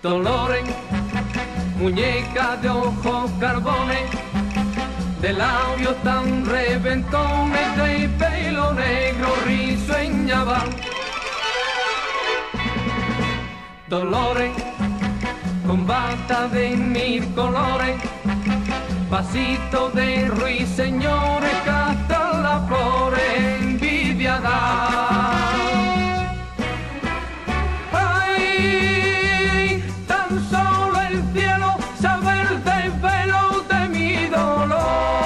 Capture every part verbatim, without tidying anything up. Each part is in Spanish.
Dolores, muñeca de ojos carbones, de labios tan reventones, de pelo negro risueña van. Dolores, con bata de mil colores, pasito de ruiseñores, que hasta las flores envidia da. Ay, tan solo el cielo sabe el desvelo de mi dolor,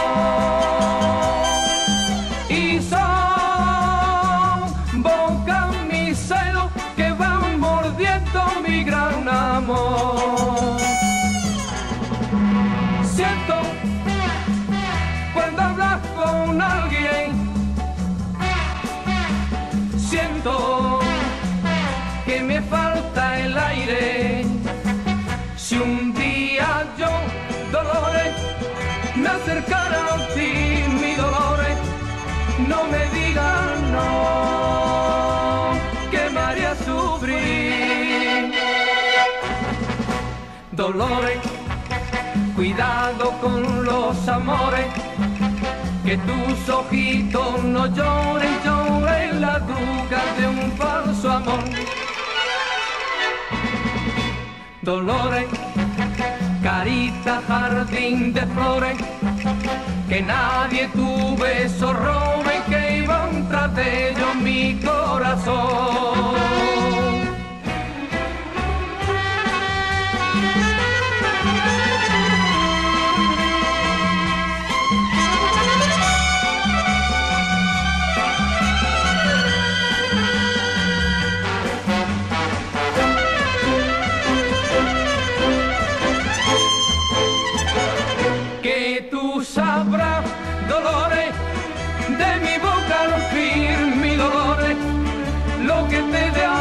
y son bocas mis celos que van mordiendo mi gran amor. Siento cuando hablas con alguien, siento que me falta el aire. Si un día yo, Dolores, me acercara a ti, mi Dolores, no me digas no, que me haría sufrir. Dolores, cuidado con los amores, que tus ojitos no lloren, lloren las dudas de un falso amor. Dolores, carita, jardín de flores, que nadie tu beso robe, que iban tras de ellos mi corazón. Sabrás, Dolores, de mi boca al fin, mi Dolores, lo que te da